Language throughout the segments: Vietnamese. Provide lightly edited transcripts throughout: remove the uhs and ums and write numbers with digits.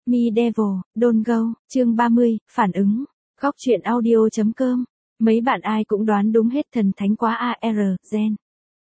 Me Devil, Don't Go, chương 30, phản ứng. Góc truyện audio.com. Mấy bạn ai cũng đoán đúng hết thần thánh quá AR, Gen.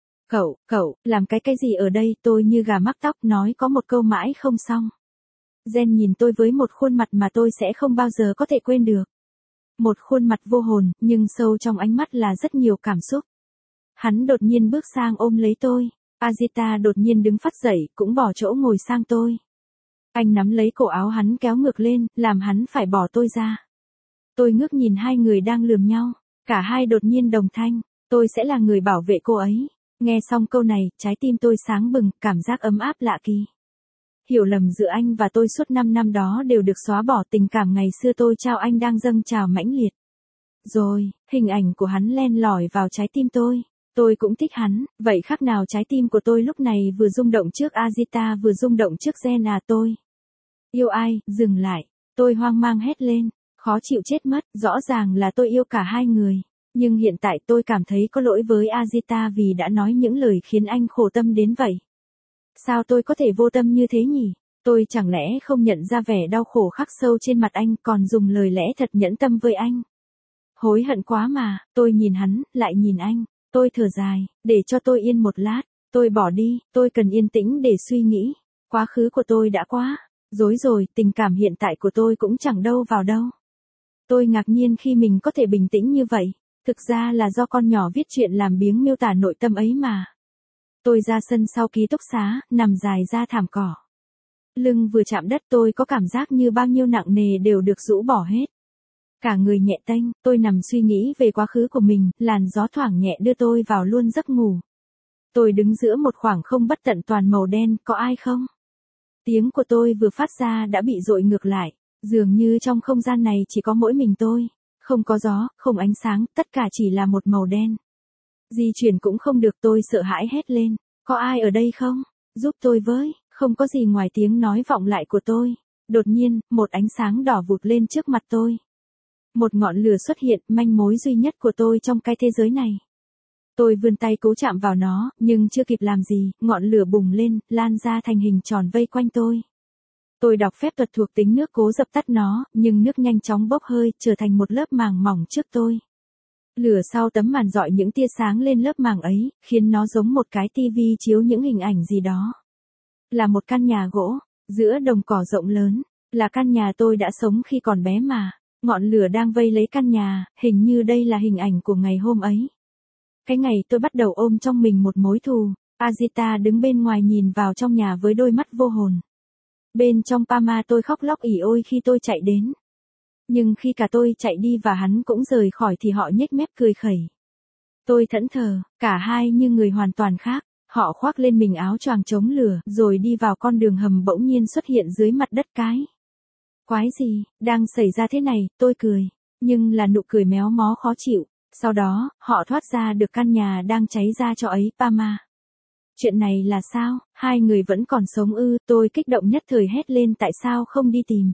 Cậu, làm cái gì ở đây, tôi như gà mắc tóc nói có một câu mãi không xong. Gen nhìn tôi với một khuôn mặt mà tôi sẽ không bao giờ có thể quên được. Một khuôn mặt vô hồn, nhưng sâu trong ánh mắt là rất nhiều cảm xúc. Hắn đột nhiên bước sang ôm lấy tôi. Azita đột nhiên đứng phắt dậy, cũng bỏ chỗ ngồi sang tôi. Anh nắm lấy cổ áo hắn kéo ngược lên, làm hắn phải bỏ tôi ra. Tôi ngước nhìn hai người đang lườm nhau. Cả hai đột nhiên đồng thanh. Tôi sẽ là người bảo vệ cô ấy. Nghe xong câu này, trái tim tôi sáng bừng, cảm giác ấm áp lạ kỳ. Hiểu lầm giữa anh và tôi suốt 5 năm đó đều được xóa bỏ, tình cảm ngày xưa tôi trao anh đang dâng trào mãnh liệt. Rồi, hình ảnh của hắn len lỏi vào trái tim tôi. Tôi cũng thích hắn, vậy khác nào trái tim của tôi lúc này vừa rung động trước Azita vừa rung động trước Gen à tôi. Yêu ai, dừng lại. Tôi hoang mang hét lên, khó chịu chết mất, rõ ràng là tôi yêu cả hai người. Nhưng hiện tại tôi cảm thấy có lỗi với Azita vì đã nói những lời khiến anh khổ tâm đến vậy. Sao tôi có thể vô tâm như thế nhỉ? Tôi chẳng lẽ không nhận ra vẻ đau khổ khắc sâu trên mặt anh còn dùng lời lẽ thật nhẫn tâm với anh? Hối hận quá mà, tôi nhìn hắn, lại nhìn anh. Tôi thở dài, để cho tôi yên một lát. Tôi bỏ đi, tôi cần yên tĩnh để suy nghĩ. Quá khứ của tôi đã quá rối rồi, tình cảm hiện tại của tôi cũng chẳng đâu vào đâu. Tôi ngạc nhiên khi mình có thể bình tĩnh như vậy. Thực ra là do con nhỏ viết chuyện làm biếng miêu tả nội tâm ấy mà. Tôi ra sân sau ký túc xá, nằm dài ra thảm cỏ. Lưng vừa chạm đất tôi có cảm giác như bao nhiêu nặng nề đều được rũ bỏ hết. Cả người nhẹ tênh, tôi nằm suy nghĩ về quá khứ của mình, làn gió thoảng nhẹ đưa tôi vào luôn giấc ngủ. Tôi đứng giữa một khoảng không bất tận toàn màu đen, có ai không? Tiếng của tôi vừa phát ra đã bị dội ngược lại, dường như trong không gian này chỉ có mỗi mình tôi. Không có gió, không ánh sáng, tất cả chỉ là một màu đen. Di chuyển cũng không được, tôi sợ hãi hét lên. Có ai ở đây không? Giúp tôi với, không có gì ngoài tiếng nói vọng lại của tôi. Đột nhiên, một ánh sáng đỏ vụt lên trước mặt tôi. Một ngọn lửa xuất hiện, manh mối duy nhất của tôi trong cái thế giới này. Tôi vươn tay cố chạm vào nó, nhưng chưa kịp làm gì, ngọn lửa bùng lên, lan ra thành hình tròn vây quanh tôi. Tôi đọc phép thuật thuộc tính nước cố dập tắt nó, nhưng nước nhanh chóng bốc hơi, trở thành một lớp màng mỏng trước tôi. Lửa sau tấm màn rọi những tia sáng lên lớp màng ấy, khiến nó giống một cái tivi chiếu những hình ảnh gì đó. Là một căn nhà gỗ, giữa đồng cỏ rộng lớn, là căn nhà tôi đã sống khi còn bé mà. Ngọn lửa đang vây lấy căn nhà, hình như đây là hình ảnh của ngày hôm ấy. Cái ngày tôi bắt đầu ôm trong mình một mối thù. Azita đứng bên ngoài nhìn vào trong nhà với đôi mắt vô hồn. Bên trong Pama tôi khóc lóc ỉ ôi khi tôi chạy đến. Nhưng khi cả tôi chạy đi và hắn cũng rời khỏi thì họ nhếch mép cười khẩy. Tôi thẫn thờ, cả hai như người hoàn toàn khác. Họ khoác lên mình áo choàng chống lửa rồi đi vào con đường hầm bỗng nhiên xuất hiện dưới mặt đất cái. Quái gì, đang xảy ra thế này, tôi cười. Nhưng là nụ cười méo mó khó chịu. Sau đó, họ thoát ra được căn nhà đang cháy ra cho ấy, Pama. Chuyện này là sao, hai người vẫn còn sống ư, tôi kích động nhất thời hét lên tại sao không đi tìm.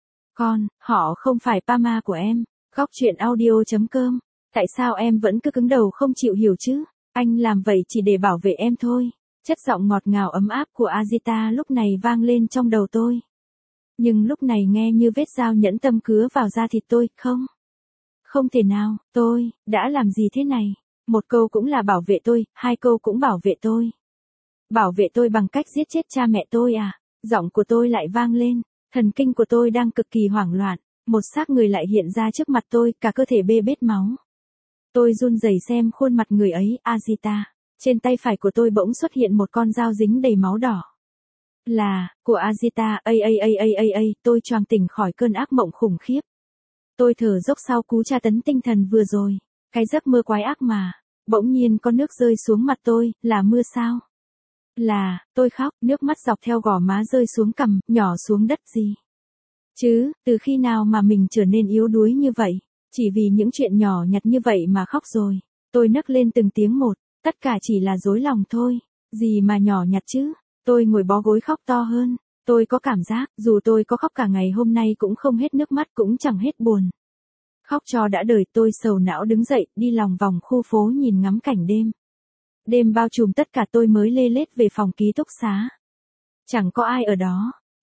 Họ không phải Pama của em. Góc truyện audio.com. Tại sao em vẫn cứ cứng đầu không chịu hiểu chứ? Anh làm vậy chỉ để bảo vệ em thôi. Chất giọng ngọt ngào ấm áp của Azita lúc này vang lên trong đầu tôi. Nhưng lúc này nghe như vết dao nhẫn tâm cứa vào da thịt tôi, không thể nào, tôi đã làm gì thế này? Một câu cũng là bảo vệ tôi, hai câu cũng bảo vệ tôi. Bảo vệ tôi bằng cách giết chết cha mẹ tôi à? Giọng của tôi lại vang lên, thần kinh của tôi đang cực kỳ hoảng loạn, một xác người lại hiện ra trước mặt tôi, cả cơ thể bê bết máu. Tôi run rẩy xem khuôn mặt người ấy, Azita. Trên tay phải của tôi bỗng xuất hiện một con dao dính đầy máu đỏ. Là, của Azita, tôi choàng tỉnh khỏi cơn ác mộng khủng khiếp. Tôi thở dốc sau cú tra tấn tinh thần vừa rồi. Cái giấc mơ quái ác mà. Bỗng nhiên có nước rơi xuống mặt tôi, là mưa sao? Tôi khóc, nước mắt dọc theo gò má rơi xuống cằm, nhỏ xuống đất gì? Chứ, từ khi nào mà mình trở nên yếu đuối như vậy? Chỉ vì những chuyện nhỏ nhặt như vậy mà khóc rồi. Tôi nấc lên từng tiếng một, tất cả chỉ là dối lòng thôi. Gì mà nhỏ nhặt chứ? Tôi ngồi bó gối khóc to hơn. Tôi có cảm giác, dù tôi có khóc cả ngày hôm nay cũng không hết nước mắt cũng chẳng hết buồn. Khóc cho đã đời, tôi sầu não đứng dậy, đi lòng vòng khu phố nhìn ngắm cảnh đêm. Đêm bao trùm tất cả, tôi mới lê lết về phòng ký túc xá. Chẳng có ai ở đó.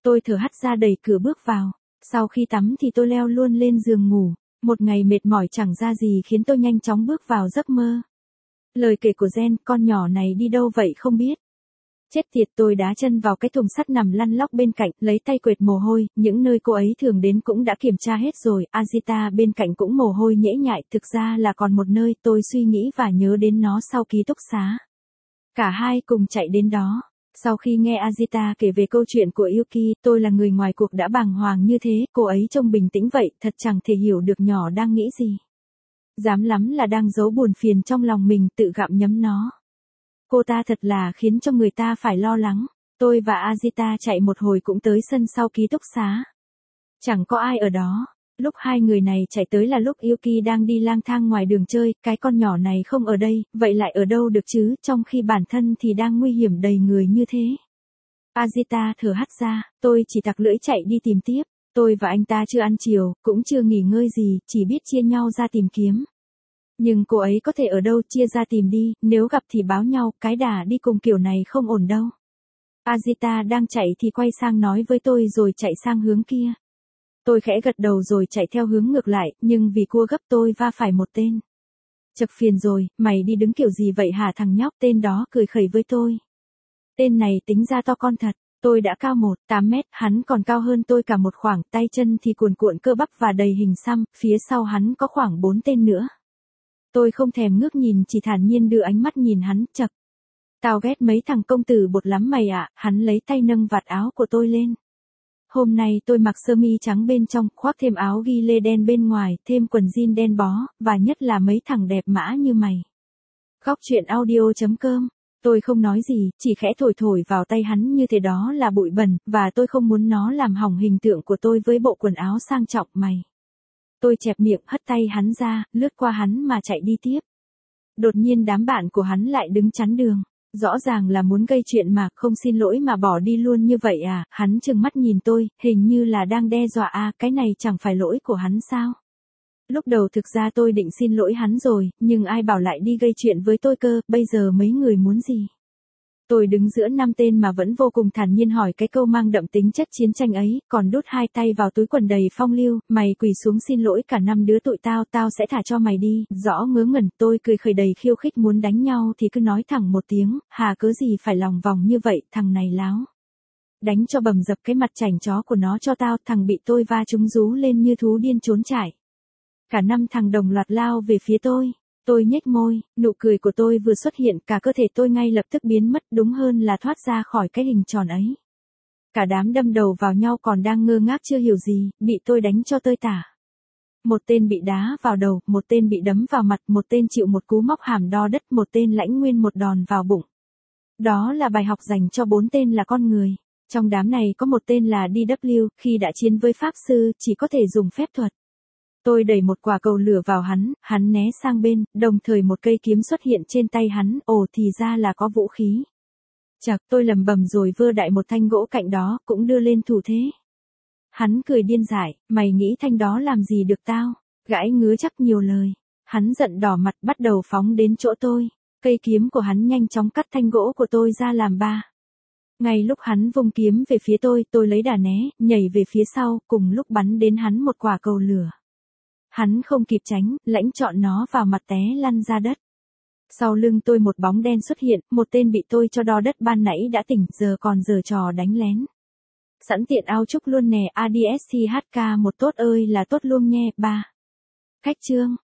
Tôi thở hắt ra đẩy cửa bước vào. Sau khi tắm thì tôi leo luôn lên giường ngủ. Một ngày mệt mỏi chẳng ra gì khiến tôi nhanh chóng bước vào giấc mơ. Lời kể của Jen, con nhỏ này đi đâu vậy không biết. Chết tiệt, tôi đá chân vào cái thùng sắt nằm lăn lóc bên cạnh, lấy tay quệt mồ hôi, những nơi cô ấy thường đến cũng đã kiểm tra hết rồi, Azita bên cạnh cũng mồ hôi nhễ nhại, thực ra là còn một nơi, tôi suy nghĩ và nhớ đến nó sau ký túc xá. Cả hai cùng chạy đến đó. Sau khi nghe Azita kể về câu chuyện của Yuki, tôi là người ngoài cuộc đã bàng hoàng như thế, cô ấy trông bình tĩnh vậy, thật chẳng thể hiểu được nhỏ đang nghĩ gì. Dám lắm là đang giấu buồn phiền trong lòng mình, tự gặm nhấm nó. Cô ta thật là khiến cho người ta phải lo lắng. Tôi và Azita chạy một hồi cũng tới sân sau ký túc xá. Chẳng có ai ở đó. Lúc hai người này chạy tới là lúc Yuki đang đi lang thang ngoài đường chơi, cái con nhỏ này không ở đây, vậy lại ở đâu được chứ, trong khi bản thân thì đang nguy hiểm đầy người như thế. Azita thở hắt ra, tôi chỉ tặc lưỡi chạy đi tìm tiếp. Tôi và anh ta chưa ăn chiều, cũng chưa nghỉ ngơi gì, chỉ biết chia nhau ra tìm kiếm. Nhưng cô ấy có thể ở đâu, chia ra tìm đi, nếu gặp thì báo nhau, cái đà đi cùng kiểu này không ổn đâu. Azita đang chạy thì quay sang nói với tôi rồi chạy sang hướng kia. Tôi khẽ gật đầu rồi chạy theo hướng ngược lại, nhưng vì cua gấp tôi va phải một tên. Chật phiền rồi, mày đi đứng kiểu gì vậy hả thằng nhóc, tên đó cười khẩy với tôi. Tên này tính ra to con thật, tôi đã cao 1,8 mét, hắn còn cao hơn tôi cả một khoảng, tay chân thì cuồn cuộn cơ bắp và đầy hình xăm, phía sau hắn có khoảng 4 tên nữa. Tôi không thèm ngước nhìn, chỉ thản nhiên đưa ánh mắt nhìn hắn, chậc. Tao ghét mấy thằng công tử bột lắm mày ạ, hắn lấy tay nâng vạt áo của tôi lên. Hôm nay tôi mặc sơ mi trắng bên trong, khoác thêm áo ghi lê đen bên ngoài, thêm quần jean đen bó, và nhất là mấy thằng đẹp mã như mày. Góc truyện audio.com. Tôi không nói gì, chỉ khẽ thổi thổi vào tay hắn như thế đó là bụi bẩn, và tôi không muốn nó làm hỏng hình tượng của tôi với bộ quần áo sang trọng mày. Tôi chẹp miệng, hất tay hắn ra, lướt qua hắn mà chạy đi tiếp. Đột nhiên đám bạn của hắn lại đứng chắn đường. Rõ ràng là muốn gây chuyện mà, không xin lỗi mà bỏ đi luôn như vậy à, hắn trừng mắt nhìn tôi, hình như là đang đe dọa à, cái này chẳng phải lỗi của hắn sao. Lúc đầu thực ra tôi định xin lỗi hắn rồi, nhưng ai bảo lại đi gây chuyện với tôi cơ, bây giờ mấy người muốn gì. Tôi đứng giữa 5 tên mà vẫn vô cùng thản nhiên hỏi cái câu mang đậm tính chất chiến tranh ấy, còn đút hai tay vào túi quần đầy phong lưu, mày quỳ xuống xin lỗi cả 5 đứa tụi tao, tao sẽ thả cho mày đi, rõ ngớ ngẩn, tôi cười khẩy đầy khiêu khích, muốn đánh nhau thì cứ nói thẳng một tiếng, hà cớ gì phải lòng vòng như vậy, thằng này láo. Đánh cho bầm dập cái mặt chảnh chó của nó cho tao, thằng bị tôi va trúng rú lên như thú điên trốn chạy. Cả 5 thằng đồng loạt lao về phía tôi. Tôi nhếch môi, nụ cười của tôi vừa xuất hiện, cả cơ thể tôi ngay lập tức biến mất, đúng hơn là thoát ra khỏi cái hình tròn ấy. Cả đám đâm đầu vào nhau còn đang ngơ ngác chưa hiểu gì, bị tôi đánh cho tơi tả. Một tên bị đá vào đầu, một tên bị đấm vào mặt, một tên chịu một cú móc hàm đo đất, một tên lãnh nguyên một đòn vào bụng. Đó là bài học dành cho 4 tên là con người. Trong đám này có một tên là DW, khi đã chiến với pháp sư, chỉ có thể dùng phép thuật. Tôi đẩy một quả cầu lửa vào hắn né sang bên, đồng thời một cây kiếm xuất hiện trên tay hắn, ồ thì ra là có vũ khí. Chậc, tôi lầm bầm rồi vơ đại một thanh gỗ cạnh đó, cũng đưa lên thủ thế. Hắn cười điên dại, mày nghĩ thanh đó làm gì được tao, gãi ngứa chắc nhiều lời. Hắn giận đỏ mặt bắt đầu phóng đến chỗ tôi, cây kiếm của hắn nhanh chóng cắt thanh gỗ của tôi ra làm 3. Ngay lúc hắn vung kiếm về phía tôi lấy đà né, nhảy về phía sau, cùng lúc bắn đến hắn một quả cầu lửa. Hắn không kịp tránh, lãnh chọn nó vào mặt té lăn ra đất. Sau lưng tôi một bóng đen xuất hiện, một tên bị tôi cho đo đất ban nãy đã tỉnh, giờ còn giở trò đánh lén. Sẵn tiện ao chúc luôn nè, ADSTHK một tốt ơi là tốt luôn nghe, 3. Khách chương.